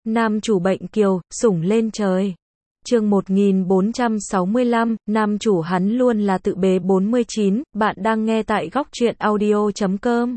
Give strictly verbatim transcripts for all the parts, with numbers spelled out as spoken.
Nam chủ bệnh kiều, sủng lên trời. Chương một nghìn bốn trăm sáu mươi lăm, nam chủ hắn luôn là tự bế bốn mươi chín, bạn đang nghe tại góc truyện audio chấm com.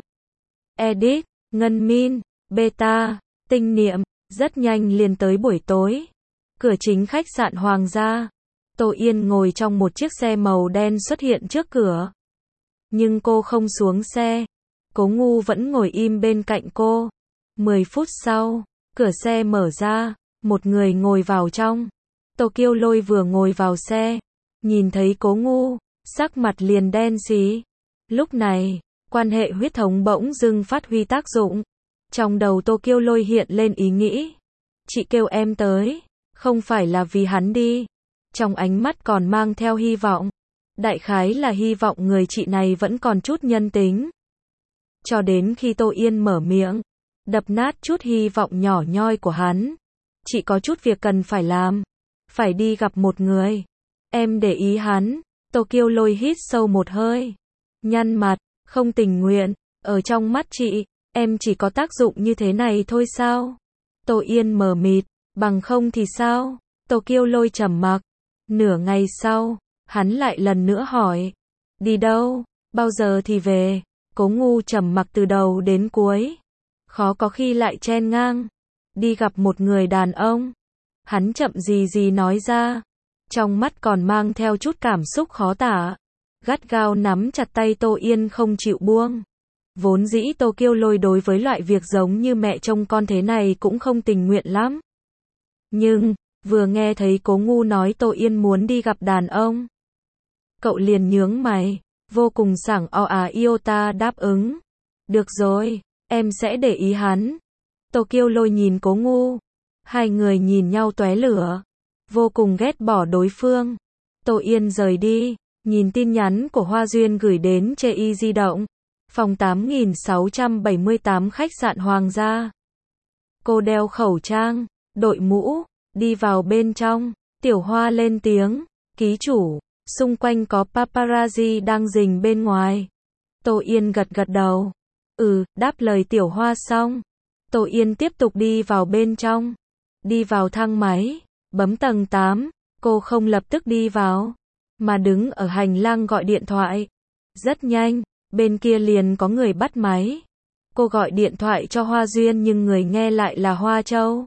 Edit, Ngân Min, Beta, Tinh Niệm, rất nhanh liền tới buổi tối. Cửa chính khách sạn Hoàng gia. Tô Yên ngồi trong một chiếc xe màu đen xuất hiện trước cửa. Nhưng cô không xuống xe. Cố Ngu vẫn ngồi im bên cạnh cô. mười phút sau, cửa xe mở ra, một người ngồi vào trong. Tô Kiêu Lôi vừa ngồi vào xe, nhìn thấy Cố Ngu, sắc mặt liền đen xí. Lúc này, quan hệ huyết thống bỗng dưng phát huy tác dụng. Trong đầu Tô Kiêu Lôi hiện lên ý nghĩ. Chị kêu em tới, không phải là vì hắn đi. Trong ánh mắt còn mang theo hy vọng. Đại khái là hy vọng người chị này vẫn còn chút nhân tính. Cho đến khi Tô Yên mở miệng, đập nát chút hy vọng nhỏ nhoi của hắn. Chị có chút việc cần phải làm. Phải đi gặp một người. Em để ý hắn. Tô Kiêu Lôi hít sâu một hơi. Nhăn mặt, không tình nguyện. Ở trong mắt chị, em chỉ có tác dụng như thế này thôi sao? Tô Yên mờ mịt, bằng không thì sao? Tô Kiêu Lôi trầm mặc. Nửa ngày sau, hắn lại lần nữa hỏi. Đi đâu? Bao giờ thì về? Cố Ngu trầm mặc từ đầu đến cuối. Khó có khi lại chen ngang. Đi gặp một người đàn ông. Hắn chậm gì gì nói ra. Trong mắt còn mang theo chút cảm xúc khó tả. Gắt gao nắm chặt tay Tô Yên không chịu buông. Vốn dĩ Tô Kiêu Lôi đối với loại việc giống như mẹ trông con thế này cũng không tình nguyện lắm. Nhưng, vừa nghe thấy Cố Ngu nói Tô Yên muốn đi gặp đàn ông. Cậu liền nhướng mày, vô cùng sảng o à iota đáp ứng. Được rồi, em sẽ để ý hắn. Tô Kiêu Lôi nhìn Cố Ngu. Hai người nhìn nhau tóe lửa. Vô cùng ghét bỏ đối phương. Tô Yên rời đi, nhìn tin nhắn của Hoa Duyên gửi đến chê y di động. Phòng tám nghìn sáu trăm bảy mươi tám khách sạn Hoàng gia. Cô đeo khẩu trang, đội mũ, đi vào bên trong. Tiểu Hoa lên tiếng. Ký chủ, xung quanh có paparazzi đang rình bên ngoài. Tô Yên gật gật đầu. Ừ, đáp lời Tiểu Hoa xong. Tô Yên tiếp tục đi vào bên trong. Đi vào thang máy, bấm tầng tám, cô không lập tức đi vào, mà đứng ở hành lang gọi điện thoại. Rất nhanh, bên kia liền có người bắt máy. Cô gọi điện thoại cho Hoa Duyên nhưng người nghe lại là Hoa Châu.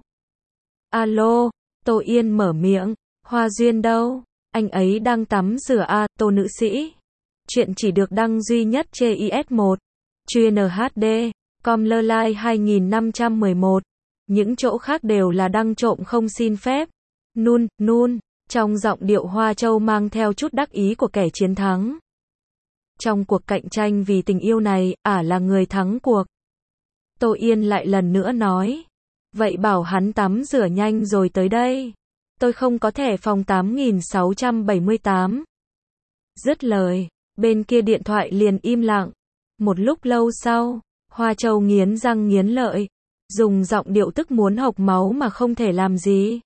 Alo, Tô Yên mở miệng, Hoa Duyên đâu? Anh ấy đang tắm rửa à, Tô nữ sĩ. Chuyện chỉ được đăng duy nhất trên i ét một, chuyên hát đê, com lơ lai hai nghìn năm trăm mười một. Những chỗ khác đều là đăng trộm không xin phép. Nun, nun, trong giọng điệu Hoa Châu mang theo chút đắc ý của kẻ chiến thắng. Trong cuộc cạnh tranh vì tình yêu này, ả là người thắng cuộc. Tô Yên lại lần nữa nói. Vậy bảo hắn tắm rửa nhanh rồi tới đây. Tôi không có thẻ phòng tám nghìn sáu trăm bảy mươi tám. Dứt lời, bên kia điện thoại liền im lặng. Một lúc lâu sau, Hoa Châu nghiến răng nghiến lợi. Dùng giọng điệu tức muốn hộc máu mà không thể làm gì.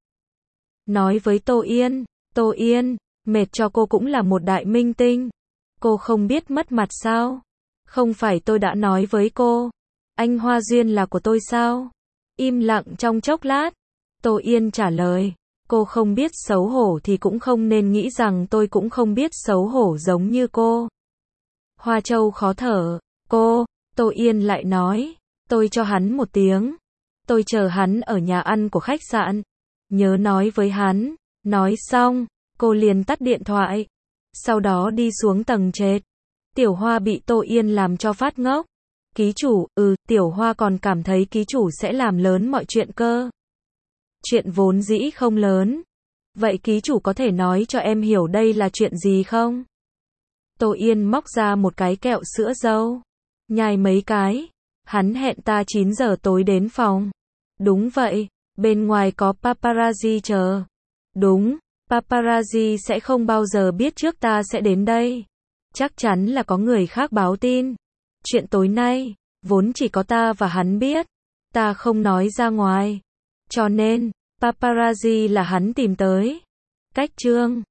Nói với Tô Yên, Tô Yên, mệt cho cô cũng là một đại minh tinh. Cô không biết mất mặt sao? Không phải tôi đã nói với cô, anh Hoa Duyên là của tôi sao? Im lặng trong chốc lát, Tô Yên trả lời, cô không biết xấu hổ thì cũng không nên nghĩ rằng tôi cũng không biết xấu hổ giống như cô. Hoa Châu khó thở, cô, Tô Yên lại nói. Tôi cho hắn một tiếng. Tôi chờ hắn ở nhà ăn của khách sạn. Nhớ nói với hắn. Nói xong, cô liền tắt điện thoại. Sau đó đi xuống tầng trệt. Tiểu Hoa bị Tô Yên làm cho phát ngốc. Ký chủ, ừ, Tiểu Hoa còn cảm thấy ký chủ sẽ làm lớn mọi chuyện cơ. Chuyện vốn dĩ không lớn. Vậy ký chủ có thể nói cho em hiểu đây là chuyện gì không? Tô Yên móc ra một cái kẹo sữa dâu. Nhai mấy cái. Hắn hẹn ta chín giờ tối đến phòng. Đúng vậy, bên ngoài có paparazzi chờ. Đúng, paparazzi sẽ không bao giờ biết trước ta sẽ đến đây. Chắc chắn là có người khác báo tin. Chuyện tối nay, vốn chỉ có ta và hắn biết. Ta không nói ra ngoài. Cho nên, paparazzi là hắn tìm tới. Cách chương